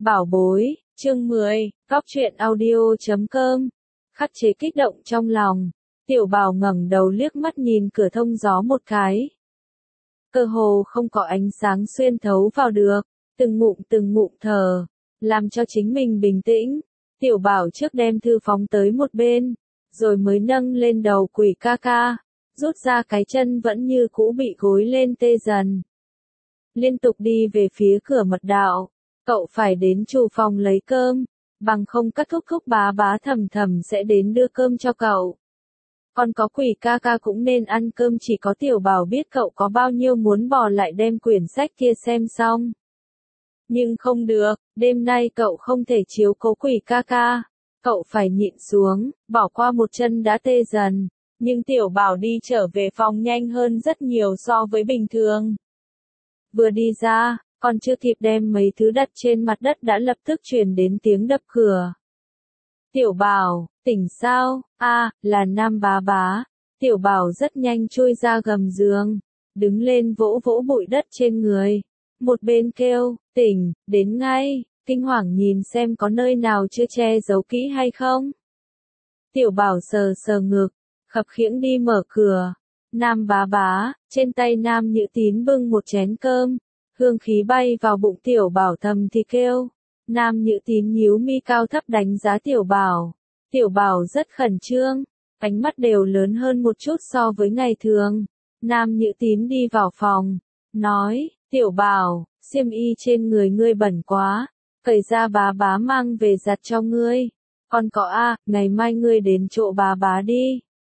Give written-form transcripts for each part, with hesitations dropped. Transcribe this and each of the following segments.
Bảo bối, chương 10, góc truyện audio.com. Khắc chế kích động trong lòng. Tiểu Bảo ngẩng đầu liếc mắt nhìn cửa thông gió một cái. Cơ hồ không có ánh sáng xuyên thấu vào được, từng ngụm thở, làm cho chính mình bình tĩnh. Tiểu Bảo trước đem thư phóng tới một bên, rồi mới nâng lên đầu Quỷ ca ca, rút ra cái chân vẫn như cũ bị gối lên tê dần. Liên tục đi về phía cửa mật đạo. Cậu phải đến chủ phòng lấy cơm, bằng không các thúc bá thầm sẽ đến đưa cơm cho cậu. Còn có Quỷ ca ca cũng nên ăn cơm, chỉ có Tiểu Bảo biết cậu có bao nhiêu muốn bỏ lại đem quyển sách kia xem xong. Nhưng không được, đêm nay cậu không thể chiếu cố Quỷ ca ca. Cậu phải nhịn xuống, bỏ qua một chân đã tê dần. Nhưng Tiểu Bảo đi trở về phòng nhanh hơn rất nhiều so với bình thường. Vừa đi ra, còn chưa kịp đem mấy thứ đặt trên mặt đất đã lập tức truyền đến tiếng đập cửa. Tiểu Bảo, tỉnh sao? Là Nam bá. Tiểu Bảo rất nhanh chui ra gầm giường, đứng lên vỗ bụi đất trên người. Một bên kêu, tỉnh, đến ngay, kinh hoàng nhìn xem có nơi nào chưa che giấu kỹ hay không. Tiểu Bảo sờ ngực, khập khiễng đi mở cửa. Nam bá, trên tay Nam Nhữ Tín bưng một chén cơm. Hương khí bay vào bụng Tiểu Bảo thầm thì kêu. Nam Nhữ Tín nhíu mi cao thấp đánh giá Tiểu Bảo. Tiểu Bảo rất khẩn trương, ánh mắt đều lớn hơn một chút so với ngày thường. Nam Nhữ Tín đi vào phòng, nói, Tiểu Bảo, xiêm y trên người ngươi bẩn quá, cởi ra bá mang về giặt cho ngươi. Còn có ngày mai ngươi đến chỗ bá đi.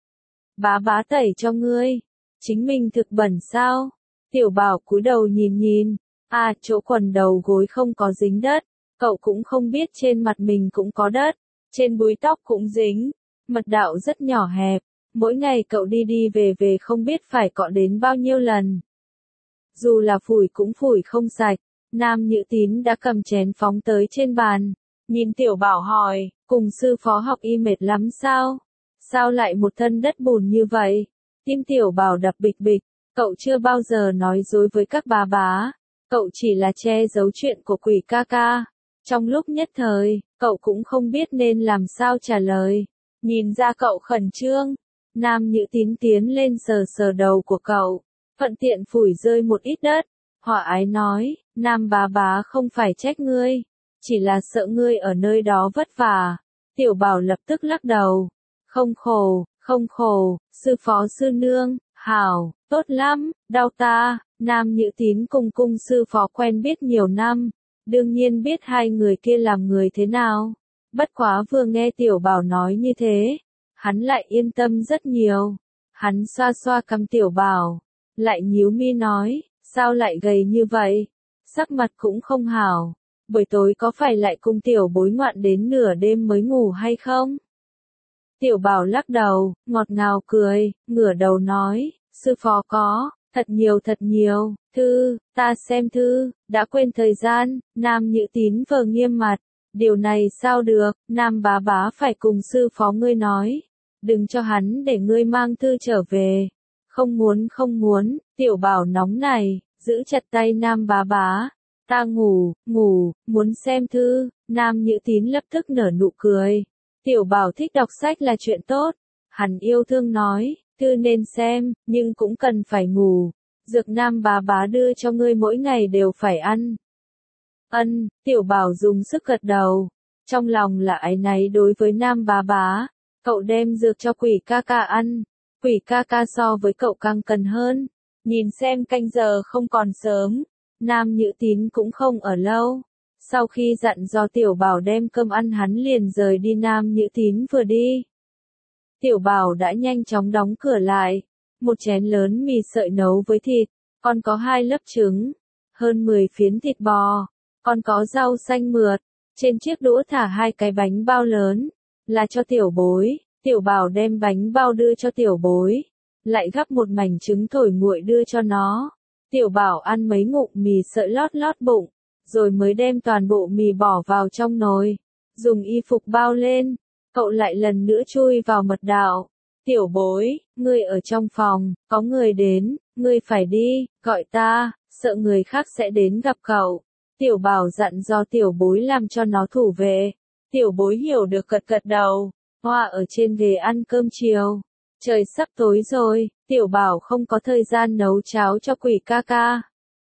Bá tẩy cho ngươi, chính mình thực bẩn sao? Tiểu Bảo cúi đầu nhìn, chỗ quần đầu gối không có dính đất, cậu cũng không biết trên mặt mình cũng có đất, trên búi tóc cũng dính, mật đạo rất nhỏ hẹp, mỗi ngày cậu đi về không biết phải cọ đến bao nhiêu lần. Dù là phủi cũng phủi không sạch. Nam Nhữ Tín đã cầm chén phóng tới trên bàn, nhìn Tiểu Bảo hỏi, cùng sư phó học y mệt lắm sao? Sao lại một thân đất bùn như vậy? Tim Tiểu Bảo đập bịch, cậu chưa bao giờ nói dối với các bá, cậu chỉ là che giấu chuyện của Quỷ ca ca. Trong lúc nhất thời, cậu cũng không biết nên làm sao trả lời. Nhìn ra cậu khẩn trương, Nam Nhữ Tín tiến lên sờ đầu của cậu, thuận tiện phủi rơi một ít đất. Hòa ái nói, Nam bá không phải trách ngươi, chỉ là sợ ngươi ở nơi đó vất vả. Tiểu Bảo lập tức lắc đầu. Không khổ, sư phó sư nương, hảo, tốt lắm, đau ta. Nam Nhữ Tín cùng sư phó quen biết nhiều năm, đương nhiên biết hai người kia làm người thế nào. Bất quá vừa nghe Tiểu Bảo nói như thế, hắn lại yên tâm rất nhiều. Hắn xoa cằm Tiểu Bảo, lại nhíu mi nói, sao lại gầy như vậy? Sắc mặt cũng không hảo, buổi tối có phải lại cùng tiểu bối ngoạn đến nửa đêm mới ngủ hay không? Tiểu Bảo lắc đầu, ngọt ngào cười, ngửa đầu nói, sư phó có, thật nhiều, thư, ta xem thư, đã quên thời gian. Nam Nhữ Tín vờ nghiêm mặt, điều này sao được, Nam bá phải cùng sư phó ngươi nói, đừng cho hắn để ngươi mang thư trở về. Không muốn, Tiểu Bảo nóng này, giữ chặt tay Nam bá. Ta ngủ, muốn xem thư. Nam Nhữ Tín lập tức nở nụ cười. Tiểu Bảo thích đọc sách là chuyện tốt. Hắn yêu thương nói, thư nên xem, nhưng cũng cần phải ngủ. Dược Nam bá đưa cho ngươi mỗi ngày đều phải ăn. Tiểu Bảo dùng sức gật đầu. Trong lòng là áy náy đối với Nam bá. Cậu đem dược cho Quỷ ca ca ăn. Quỷ ca ca so với cậu càng cần hơn. Nhìn xem canh giờ không còn sớm. Nam Nhữ Tín cũng không ở lâu. Sau khi dặn dò Tiểu Bảo đem cơm ăn hắn liền rời đi. Nam Nhữ Tín vừa đi, Tiểu Bảo đã nhanh chóng đóng cửa lại. Một chén lớn mì sợi nấu với thịt, còn có 2 lớp trứng, hơn 10 phiến thịt bò, còn có rau xanh mượt. Trên chiếc đũa thả 2 cái bánh bao lớn, là cho Tiểu Bối. Tiểu Bảo đem bánh bao đưa cho Tiểu Bối, lại gắp một mảnh trứng thổi nguội đưa cho nó. Tiểu Bảo ăn mấy ngụm mì sợi lót bụng, rồi mới đem toàn bộ mì bỏ vào trong nồi, dùng y phục bao lên. Cậu lại lần nữa chui vào mật đạo. Tiểu Bối, ngươi ở trong phòng, có người đến, ngươi phải đi, gọi ta, sợ người khác sẽ đến gặp cậu. Tiểu Bảo dặn do tiểu bối làm cho nó thủ vệ. Tiểu bối hiểu được gật gật đầu, hoa ở trên ghế ăn cơm chiều. Trời sắp tối rồi, Tiểu Bảo không có thời gian nấu cháo cho quỷ ca ca.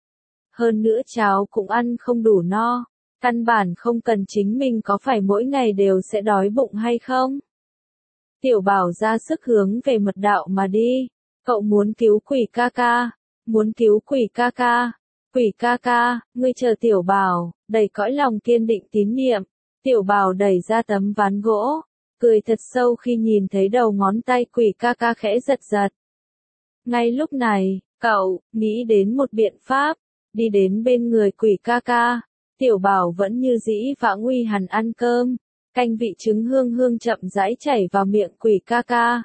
Hơn nữa cháo cũng ăn không đủ no, căn bản không cần chính mình có phải mỗi ngày đều sẽ đói bụng hay không. Tiểu Bảo ra sức hướng về mật đạo mà đi, cậu muốn cứu quỷ ca ca, muốn cứu quỷ ca ca. Quỷ ca ca, ngươi chờ Tiểu Bảo, đầy cõi lòng kiên định tín niệm. Tiểu Bảo đẩy ra tấm ván gỗ, cười thật sâu khi nhìn thấy đầu ngón tay quỷ ca ca khẽ giật giật. Ngay lúc này, cậu nghĩ đến một biện pháp, đi đến bên người quỷ ca ca. Tiểu Bảo vẫn như dĩ vãng uy hắn ăn cơm, canh vị trứng hương hương chậm rãi chảy vào miệng quỷ ca ca.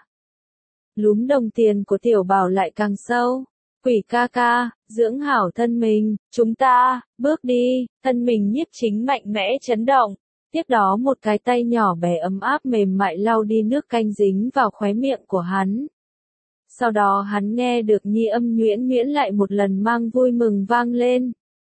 Lúm đồng tiền của Tiểu Bảo lại càng sâu. Quỷ ca ca, dưỡng hảo thân mình, chúng ta, bước đi, thân mình Nhiếp Chính mạnh mẽ chấn động. Tiếp đó một cái tay nhỏ bé ấm áp mềm mại lau đi nước canh dính vào khóe miệng của hắn. Sau đó hắn nghe được nhi âm nhuyễn nhuyễn lại một lần mang vui mừng vang lên.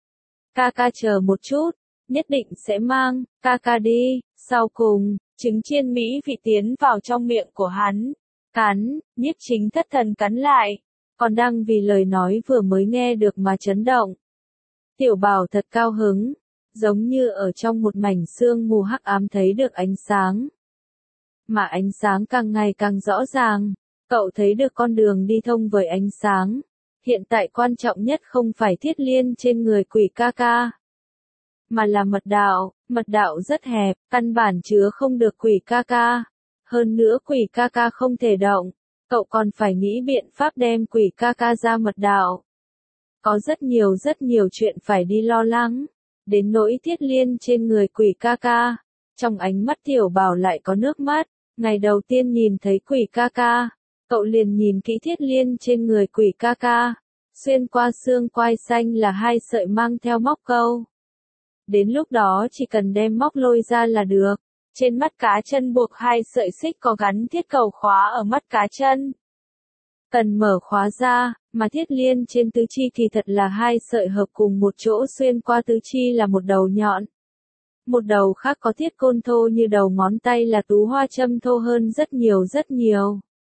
Ca ca chờ một chút, nhất định sẽ mang, ca ca đi. Sau cùng, trứng chiên mỹ vị tiến vào trong miệng của hắn. Cắn, Nhiếp Chính thất thần cắn lại. Còn đang vì lời nói vừa mới nghe được mà chấn động. Tiểu Bảo thật cao hứng, giống như ở trong một mảnh sương mù hắc ám thấy được ánh sáng. Mà ánh sáng càng ngày càng rõ ràng, cậu thấy được con đường đi thông với ánh sáng. Hiện tại quan trọng nhất không phải thiết liên trên người quỷ ca ca, mà là mật đạo rất hẹp, căn bản chứa không được quỷ ca ca. Hơn nữa quỷ ca ca không thể động. Cậu còn phải nghĩ biện pháp đem quỷ ca ca ra mật đạo. Có rất nhiều chuyện phải đi lo lắng. Đến nỗi thiết liên trên người quỷ ca ca. Trong ánh mắt Tiểu Bảo lại có nước mắt. Ngày đầu tiên nhìn thấy quỷ ca ca, cậu liền nhìn kỹ thiết liên trên người quỷ ca ca. Xuyên qua xương quai xanh là 2 sợi mang theo móc câu. Đến lúc đó chỉ cần đem móc lôi ra là được. Trên mắt cá chân buộc 2 sợi xích có gắn thiết cầu khóa ở mắt cá chân. Cần mở khóa ra, mà thiết liên trên tứ chi thì thật là 2 sợi hợp cùng một chỗ xuyên qua tứ chi là một đầu nhọn. Một đầu khác có thiết côn thô như đầu ngón tay là tú hoa châm thô hơn rất nhiều.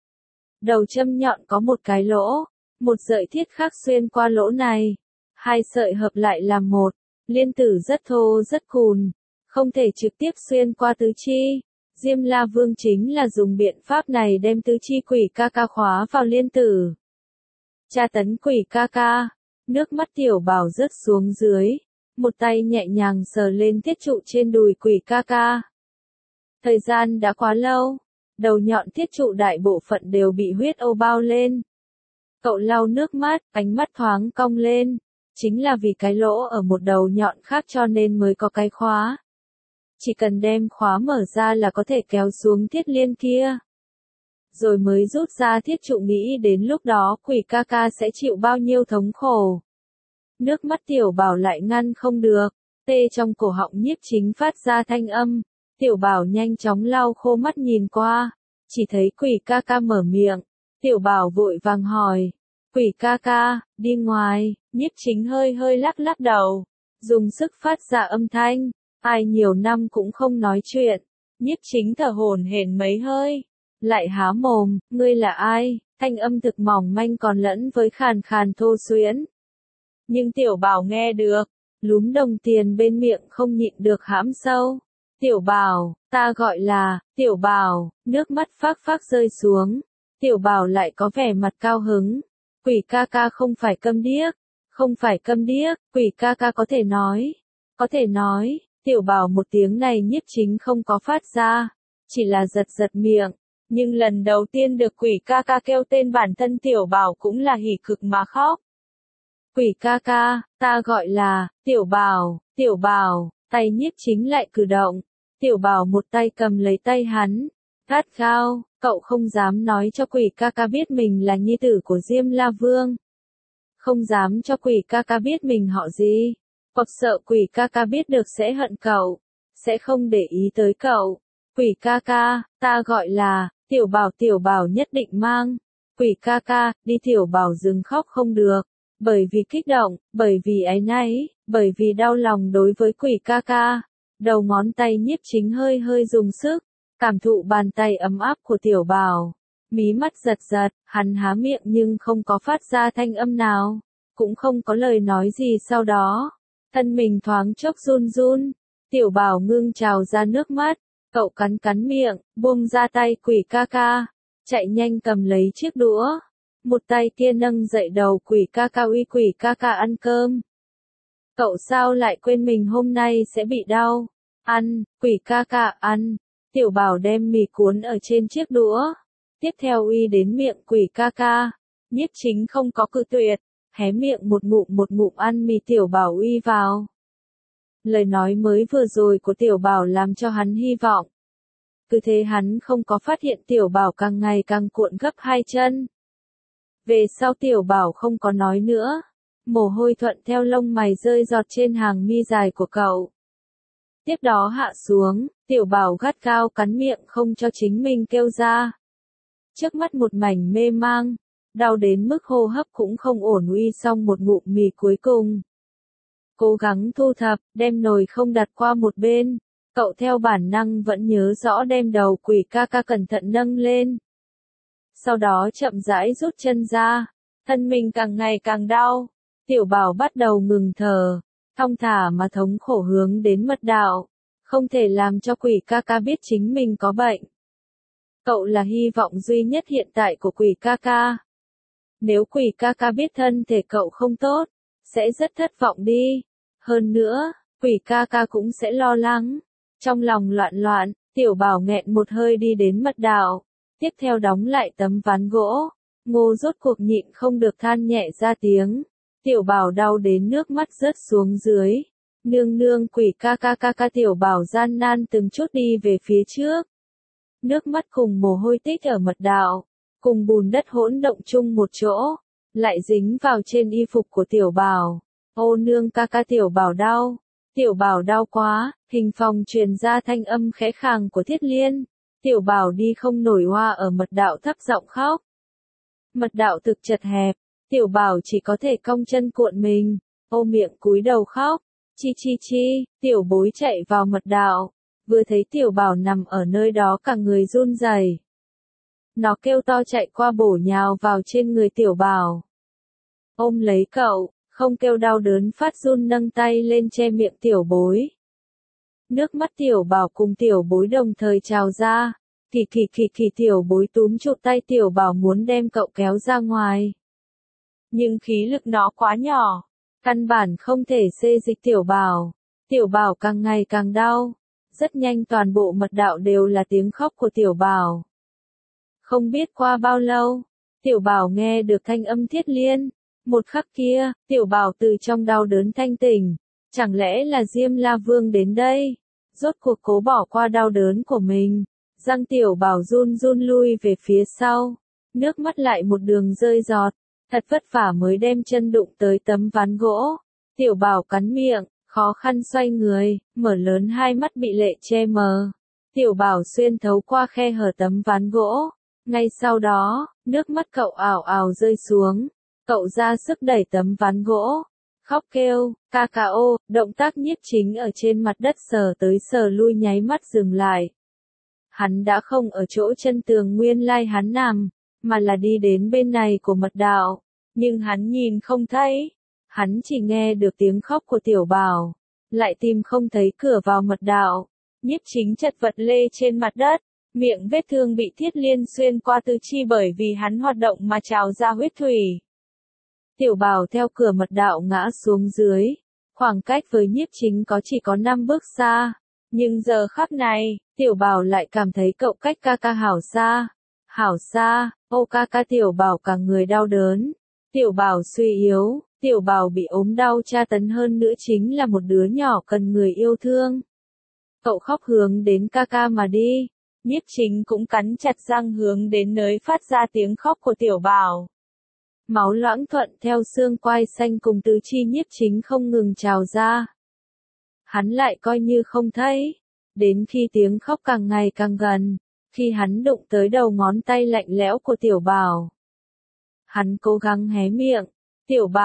Đầu châm nhọn có một cái lỗ, một sợi thiết khác xuyên qua lỗ này. 2 sợi hợp lại làm một, liên tử rất thô rất cùn. Không thể trực tiếp xuyên qua tứ chi. Diêm La Vương chính là dùng biện pháp này đem tứ chi quỷ ca ca khóa vào liên tử. Tra tấn quỷ ca ca. Nước mắt Tiểu Bảo rớt xuống dưới. Một tay nhẹ nhàng sờ lên thiết trụ trên đùi quỷ ca ca. Thời gian đã quá lâu. Đầu nhọn thiết trụ đại bộ phận đều bị huyết ô bao lên. Cậu lau nước mắt, ánh mắt thoáng cong lên. Chính là vì cái lỗ ở một đầu nhọn khác cho nên mới có cái khóa. Chỉ cần đem khóa mở ra là có thể kéo xuống thiết liên kia. Rồi mới rút ra thiết trụ, nghĩ đến lúc đó quỷ ca ca sẽ chịu bao nhiêu thống khổ. Nước mắt Tiểu Bảo lại ngăn không được, tê trong cổ họng Nhiếp Chính phát ra thanh âm. Tiểu Bảo nhanh chóng lau khô mắt nhìn qua, chỉ thấy quỷ ca ca mở miệng. Tiểu Bảo vội vàng hỏi, quỷ ca ca, đi ngoài. Nhiếp Chính hơi lắc đầu, dùng sức phát ra âm thanh. Ai nhiều năm cũng không nói chuyện. Nhiếp Chính thở hổn hển mấy hơi, lại há mồm, ngươi là ai? Thanh âm thực mỏng manh còn lẫn với khàn khàn thô xuyễn. Nhưng Tiểu Bảo nghe được, lúm đồng tiền bên miệng không nhịn được hãm sâu. Tiểu Bảo, ta gọi là, Tiểu Bảo, nước mắt phác rơi xuống. Tiểu Bảo lại có vẻ mặt cao hứng. Quỷ ca ca không phải câm điếc, quỷ ca ca có thể nói. Tiểu Bảo một tiếng này Nhiếp Chính không có phát ra, chỉ là giật miệng. Nhưng lần đầu tiên được quỷ ca ca kêu tên bản thân Tiểu Bảo cũng là hỉ cực mà khóc. Quỷ ca ca, ta gọi là, Tiểu Bảo, tay Nhiếp Chính lại cử động. Tiểu Bảo một tay cầm lấy tay hắn, gắt gao, cậu không dám nói cho quỷ ca ca biết mình là nhi tử của Diêm La Vương. Không dám cho quỷ ca ca biết mình họ gì. Hoặc sợ quỷ ca ca biết được sẽ hận cậu, sẽ không để ý tới cậu. Quỷ ca ca, ta gọi là, Tiểu Bảo nhất định mang. Quỷ ca ca, đi. Tiểu Bảo dừng khóc không được, bởi vì kích động, bởi vì áy náy, Bởi vì đau lòng đối với quỷ ca ca, đầu ngón tay Nhiếp Chính hơi hơi dùng sức, cảm thụ bàn tay ấm áp của Tiểu Bảo. Mí mắt giật giật, hắn há miệng nhưng không có phát ra thanh âm nào, cũng không có lời nói gì sau đó. Thân mình thoáng chốc run run, Tiểu Bảo ngưng trào ra nước mắt, cậu cắn cắn miệng, buông ra tay quỷ ca ca, chạy nhanh cầm lấy chiếc đũa. Một tay kia nâng dậy đầu quỷ ca ca uy quỷ ca ca ăn cơm. Cậu sao lại quên mình hôm nay sẽ bị đau? Ăn, quỷ ca ca ăn. Tiểu Bảo đem mì cuốn ở trên chiếc đũa. Tiếp theo uy đến miệng quỷ ca ca. Nhiếp Chính không có cự tuyệt, hé miệng một ngụm ăn mì Tiểu Bảo uy vào. Lời nói mới vừa rồi của Tiểu Bảo làm cho hắn hy vọng. Cứ thế hắn không có phát hiện Tiểu Bảo càng ngày càng cuộn gấp hai chân. Về sau Tiểu Bảo không có nói nữa. Mồ hôi thuận theo lông mày rơi giọt trên hàng mi dài của cậu. Tiếp đó hạ xuống, Tiểu Bảo gắt gao cắn miệng không cho chính mình kêu ra. Trước mắt một mảnh mê mang, đau đến mức hô hấp cũng không ổn uy xong một ngụm mì cuối cùng. Cố gắng thu thập, đem nồi không đặt qua một bên, cậu theo bản năng vẫn nhớ rõ đem đầu quỷ ca ca cẩn thận nâng lên. Sau đó chậm rãi rút chân ra, thân mình càng ngày càng đau. Tiểu Bảo bắt đầu ngừng thở, thong thả mà thống khổ hướng đến mật đạo, không thể làm cho quỷ ca ca biết chính mình có bệnh. Cậu là hy vọng duy nhất hiện tại của quỷ ca ca. Nếu quỷ ca ca biết thân thể cậu không tốt, sẽ rất thất vọng đi. Hơn nữa, quỷ ca ca cũng sẽ lo lắng. Trong lòng loạn loạn, Tiểu Bảo nghẹn một hơi đi đến mật đạo, tiếp theo đóng lại tấm ván gỗ. Ngô rốt cuộc nhịn không được than nhẹ ra tiếng. Tiểu Bảo đau đến nước mắt rớt xuống dưới. Nương nương quỷ ca ca ca ca Tiểu Bảo gian nan từng chút đi về phía trước. Nước mắt cùng mồ hôi tích ở mật đạo, cùng bùn đất hỗn động chung một chỗ, lại dính vào trên y phục của Tiểu Bảo. Ô nương ca ca Tiểu Bảo đau. Tiểu Bảo đau quá, hình phòng truyền ra thanh âm khẽ khàng của Thiết Liên. Tiểu Bảo đi không nổi hoa ở mật đạo thấp giọng khóc. Mật đạo thực chật hẹp. Tiểu Bảo chỉ có thể cong chân cuộn mình, ôm miệng cúi đầu khóc. Chi chi chi, Tiểu Bối chạy vào mật đạo, vừa thấy Tiểu Bảo nằm ở nơi đó cả người run rẩy. Nó kêu to chạy qua bổ nhào vào trên người Tiểu Bảo. Ôm lấy cậu, không kêu đau đớn phát run nâng tay lên che miệng Tiểu Bối. Nước mắt Tiểu Bảo cùng Tiểu Bối đồng thời trào ra. Kỳ Tiểu Bối túm chụp tay Tiểu Bảo muốn đem cậu kéo ra ngoài. Nhưng khí lực nó quá nhỏ, căn bản không thể xê dịch Tiểu Bảo. Tiểu Bảo càng ngày càng đau. Rất nhanh toàn bộ mật đạo đều là tiếng khóc của Tiểu Bảo. Không biết qua bao lâu, Tiểu Bảo nghe được thanh âm Thiết Liên. Một khắc kia, Tiểu Bảo từ trong đau đớn thanh tỉnh. Chẳng lẽ là Diêm La Vương đến đây? Rốt cuộc cố bỏ qua đau đớn của mình. Răng Tiểu Bảo run run lui về phía sau. Nước mắt lại một đường rơi giọt. Thật vất vả mới đem chân đụng tới tấm ván gỗ. Tiểu Bảo cắn miệng, khó khăn xoay người, mở lớn hai mắt bị lệ che mờ. Tiểu Bảo xuyên thấu qua khe hở tấm ván gỗ. Ngay sau đó, nước mắt cậu ảo ảo rơi xuống. Cậu ra sức đẩy tấm ván gỗ. Khóc kêu, ca ca ô, động tác Nhiếp Chính ở trên mặt đất sờ tới sờ lui nháy mắt dừng lại. Hắn đã không ở chỗ chân tường nguyên lai hắn nằm, mà là đi đến bên này của mật đạo. Nhưng hắn nhìn không thấy. Hắn chỉ nghe được tiếng khóc của Tiểu Bảo. Lại tìm không thấy cửa vào mật đạo. Nhiếp Chính chật vật lê trên mặt đất. Miệng vết thương bị Thiết Liên xuyên qua tứ chi bởi vì hắn hoạt động mà trào ra huyết thủy. Tiểu Bảo theo cửa mật đạo ngã xuống dưới. Khoảng cách với Nhiếp Chính chỉ có 5 bước xa. Nhưng giờ khắc này, Tiểu Bảo lại cảm thấy cậu cách ca ca hảo xa. Hảo xa, ô ca ca Tiểu Bảo cả người đau đớn. Tiểu Bảo suy yếu, Tiểu Bảo bị ốm đau tra tấn hơn nữa chính là một đứa nhỏ cần người yêu thương. Cậu khóc hướng đến ca ca mà đi. Nhiếp Chính cũng cắn chặt răng hướng đến nơi phát ra tiếng khóc của Tiểu Bảo. Máu loãng thuận theo xương quai xanh cùng tứ chi Nhiếp Chính không ngừng trào ra. Hắn lại coi như không thấy. Đến khi tiếng khóc càng ngày càng gần, khi hắn đụng tới đầu ngón tay lạnh lẽo của Tiểu Bảo. Hắn cố gắng hé miệng. Tiểu Bảo,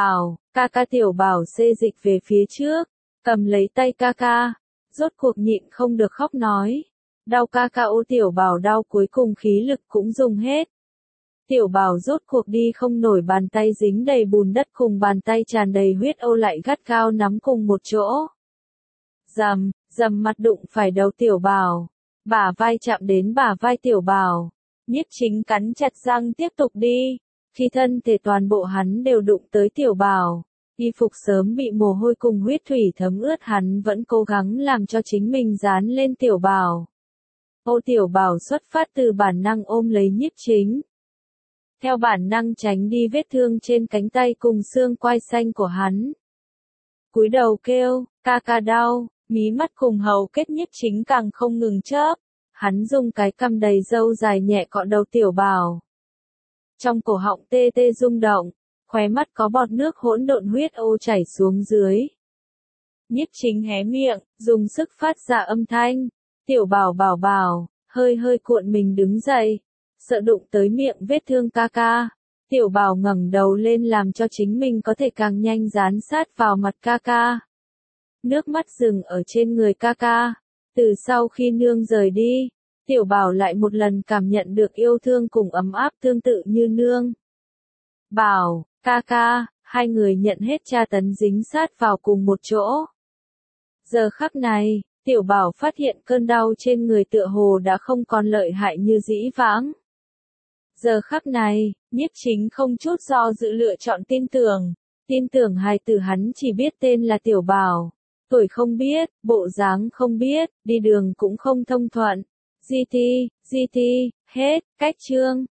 Ca ca tiểu bảo xê dịch về phía trước, cầm lấy tay ca ca, rốt cuộc nhịn không được khóc nói. Đau ca ca ô tiểu bảo đau cuối cùng khí lực cũng dùng hết. Tiểu bảo rốt cuộc đi không nổi bàn tay dính đầy bùn đất cùng bàn tay tràn đầy huyết ô lại gắt gao nắm cùng một chỗ. Rầm, rầm mặt đụng phải đầu tiểu bảo, bả vai chạm đến bả vai tiểu bảo. Nhiếp Chính cắn chặt răng tiếp tục đi, khi thân thể toàn bộ hắn đều đụng tới tiểu bảo. Y phục sớm bị mồ hôi cùng huyết thủy thấm ướt hắn vẫn cố gắng làm cho chính mình dán lên tiểu bảo. Ô tiểu bảo xuất phát từ bản năng ôm lấy Nhiếp Chính. Theo bản năng tránh đi vết thương trên cánh tay cùng xương quai xanh của hắn. Cúi đầu kêu, ca ca đau, mí mắt cùng hầu kết Nhiếp Chính càng không ngừng chớp. Hắn dùng cái cằm đầy râu dài nhẹ cọ đầu tiểu bảo. Trong cổ họng tê tê rung động, khóe mắt có bọt nước hỗn độn huyết ô chảy xuống dưới. Nhiếp Chính hé miệng, dùng sức phát ra âm thanh. Tiểu bảo bảo bảo, hơi hơi cuộn mình đứng dậy, sợ đụng tới miệng vết thương ca ca. Tiểu bảo ngẩng đầu lên làm cho chính mình có thể càng nhanh dán sát vào mặt ca ca. Nước mắt dừng ở trên người ca ca. Từ sau khi nương rời đi, tiểu bảo lại một lần cảm nhận được yêu thương cùng ấm áp tương tự như nương. Bảo, ca ca, hai người nhận hết tra tấn dính sát vào cùng một chỗ. Giờ khắc này, tiểu bảo phát hiện cơn đau trên người tựa hồ đã không còn lợi hại như dĩ vãng. Giờ khắc này, Nhiếp Chính không chút do dự lựa chọn tin tưởng hài tử hắn chỉ biết tên là tiểu bảo. Tuổi không biết, bộ dáng không biết, đi đường cũng không thông thuận. GT, hết, cách chương.